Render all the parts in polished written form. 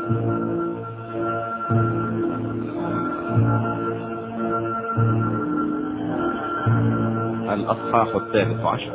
الأصحاح 13.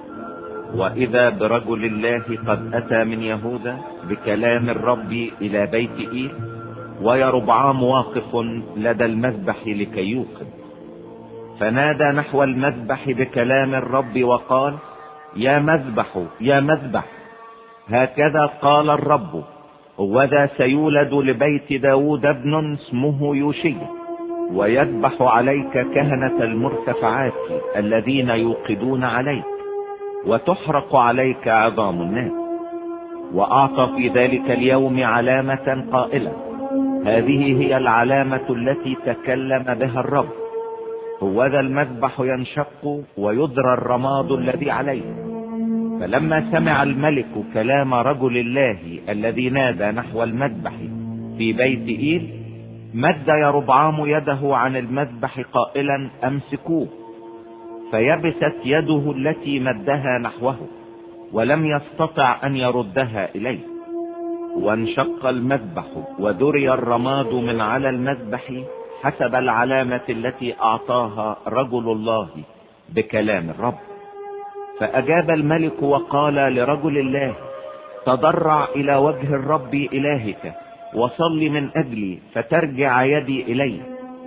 وإذا برجل الله قد أتى من يهوذا بكلام الرب إلى بيت إيل، ويربعام واقف لدى المذبح لكي يوقد. فنادى نحو المذبح بكلام الرب وقال: يا مذبح يا مذبح، هكذا قال الرب: هوذا سيولد لبيت داود ابن اسمه يوشيا، ويذبح عليك كهنة المرتفعات الذين يوقدون عليك، وتحرق عليك عظام الناس. وأعطى في ذلك اليوم علامة قائلة: هذه هي العلامة التي تكلم بها الرب، هوذا المذبح ينشق ويذرى الرماد الذي عليه. فلما سمع الملك كلام رجل الله الذي نادى نحو المذبح في بيت إيل، مد يربعام يده عن المذبح قائلا: امسكوه. فيبست يده التي مدها نحوه، ولم يستطع ان يردها اليه. وانشق المذبح وذري الرماد من على المذبح حسب العلامة التي اعطاها رجل الله بكلام الرب. فاجاب الملك وقال لرجل الله: تضرع الى وجه الرب الهك وصل من اجلي فترجع يدي الي.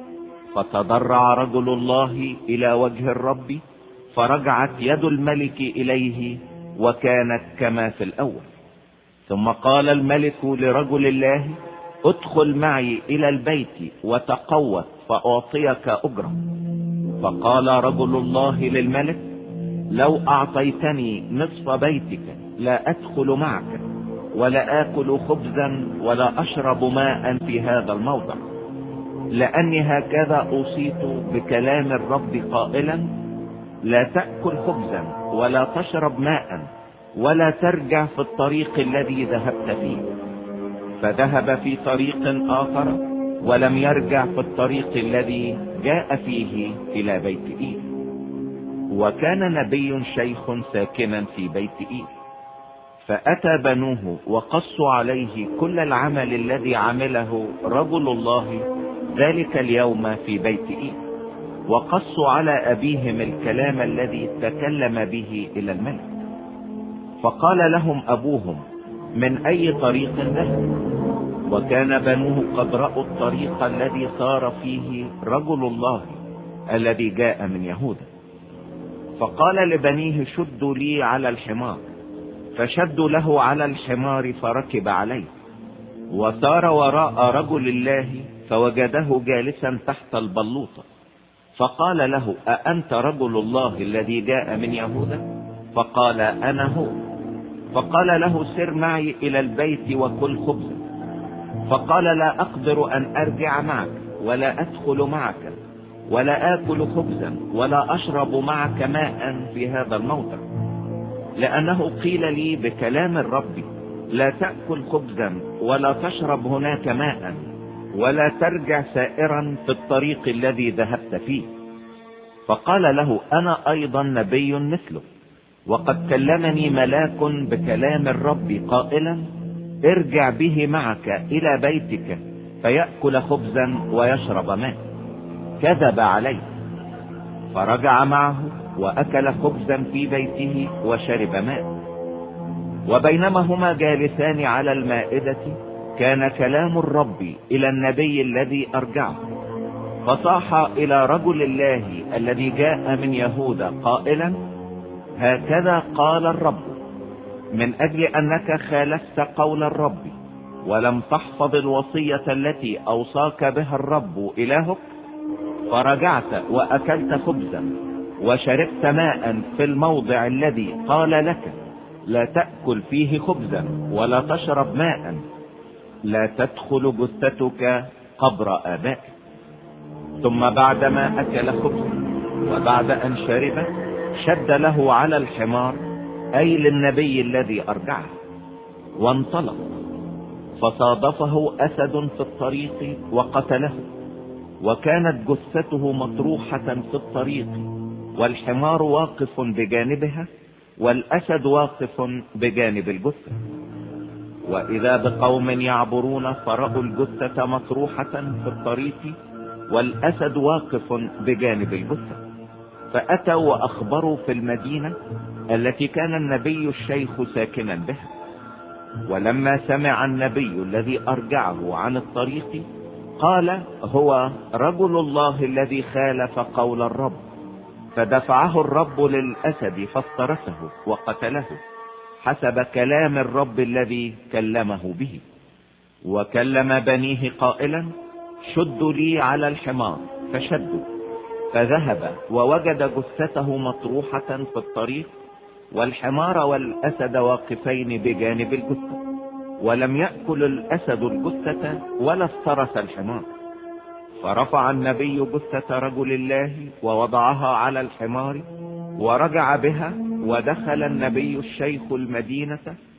فتضرع رجل الله الى وجه الرب، فرجعت يد الملك اليه وكانت كما في الاول. ثم قال الملك لرجل الله: ادخل معي الى البيت وتقوت فاعطيك اجرة. فقال رجل الله للملك: لو اعطيتني نصف بيتك لا ادخل معك، ولا اكل خبزا ولا اشرب ماء في هذا الموضع، لاني هكذا اوصيت بكلام الرب قائلا: لا تأكل خبزا ولا تشرب ماء ولا ترجع في الطريق الذي ذهبت فيه. فذهب في طريق آخر ولم يرجع في الطريق الذي جاء فيه إلى بيت إيل. وكان نبي شيخ ساكنا في بيت إيل، فأتى بنوه وقصوا عليه كل العمل الذي عمله رجل الله ذلك اليوم في بيت إيل، وقصوا على أبيهم الكلام الذي تكلم به إلى الملك. فقال لهم أبوهم: من أي طريق ذهب؟ وكان بنوه قد رأوا الطريق الذي صار فيه رجل الله الذي جاء من يهوذا. فقال لبنيه: شدوا لي على الحمار. فشدوا له على الحمار فركب عليه، وسار وراء رجل الله فوجده جالسا تحت البلوطة. فقال له: أأنت رجل الله الذي جاء من يهوذا؟ فقال: أنا هو. فقال له: سر معي إلى البيت وكل خبزا. فقال: لا أقدر أن أرجع معك ولا أدخل معك ولا آكل خبزا ولا أشرب معك ماء في هذا الموضع، لأنه قيل لي بكلام الرب: لا تأكل خبزا ولا تشرب هناك ماء ولا ترجع سائرا في الطريق الذي ذهبت فيه. فقال له: أنا أيضا نبي مثله، وقد كلمني ملاك بكلام الرب قائلا: ارجع به معك إلى بيتك فيأكل خبزا ويشرب ماء. كذب عليه. فرجع معه وأكل خبزا في بيته وشرب ماء. وبينما هما جالسان على المائدة كان كلام الرب إلى النبي الذي أرجعه، فصاح إلى رجل الله الذي جاء من يهوذا قائلا: هكذا قال الرب: من أجل أنك خالفت قول الرب ولم تحفظ الوصية التي أوصاك بها الرب إلهك، فرجعت وأكلت خبزا وشربت ماء في الموضع الذي قال لك: لا تأكل فيه خبزا ولا تشرب ماء، لا تدخل جثتك قبر آبائك. ثم بعدما أكل خبزا وبعد أن شرب، شد له على الحمار، أي للنبي الذي أرجعه، وانطلق. فصادفه أسد في الطريق وقتله، وكانت جثته مطروحة في الطريق، والحمار واقف بجانبها والأسد واقف بجانب الجثة. وإذا بقوم يعبرون فرأوا الجثة مطروحة في الطريق والأسد واقف بجانب الجثة، فأتوا وأخبروا في المدينة التي كان النبي الشيخ ساكنا بها. ولما سمع النبي الذي أرجعه عن الطريق قال: هو رجل الله الذي خالف قول الرب. فدفعه الرب للأسد فافترسه وقتله حسب كلام الرب الذي كلمه به. وكلم بنيه قائلا: شدوا لي على الحمار، فشدوا، فذهب ووجد جثته مطروحة في الطريق والحمار والأسد واقفين بجانب الجثة، ولم يأكل الأسد الجثة ولا افترس الحمار. فرفع النبي جثة رجل الله ووضعها على الحمار ورجع بها، ودخل النبي الشيخ المدينة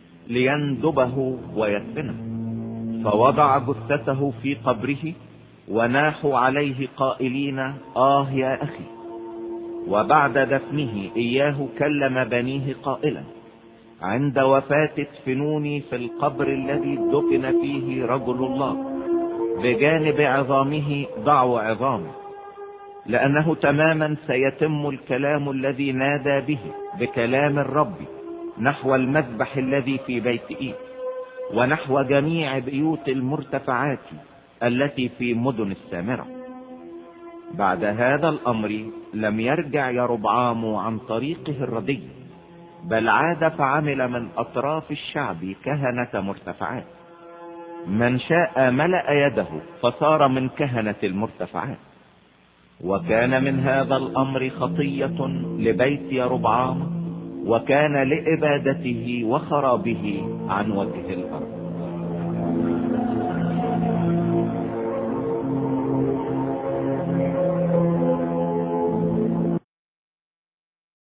ليندبه ويدفنه. فوضع جثته في قبره وناحوا عليه قائلين: يا أخي. وبعد دفنه إياه كلم بنيه قائلا: عند وفاة ادفنوني في القبر الذي دفن فيه رجل الله، بجانب عظامه ضعوا عظامه، لأنه تماما سيتم الكلام الذي نادى به بكلام الرب نحو المذبح الذي في بيت إيل، ونحو جميع بيوت المرتفعات التي في مدن السامرة. بعد هذا الأمر لم يرجع يربعام عن طريقه الردي، بل عاد فعمل من أطراف الشعب كهنة مرتفعات. من شاء ملأ يده فصار من كهنة المرتفعات. وكان من هذا الأمر خطية لبيت يربعام، وكان لإبادته وخرابه عن وجه الأرض.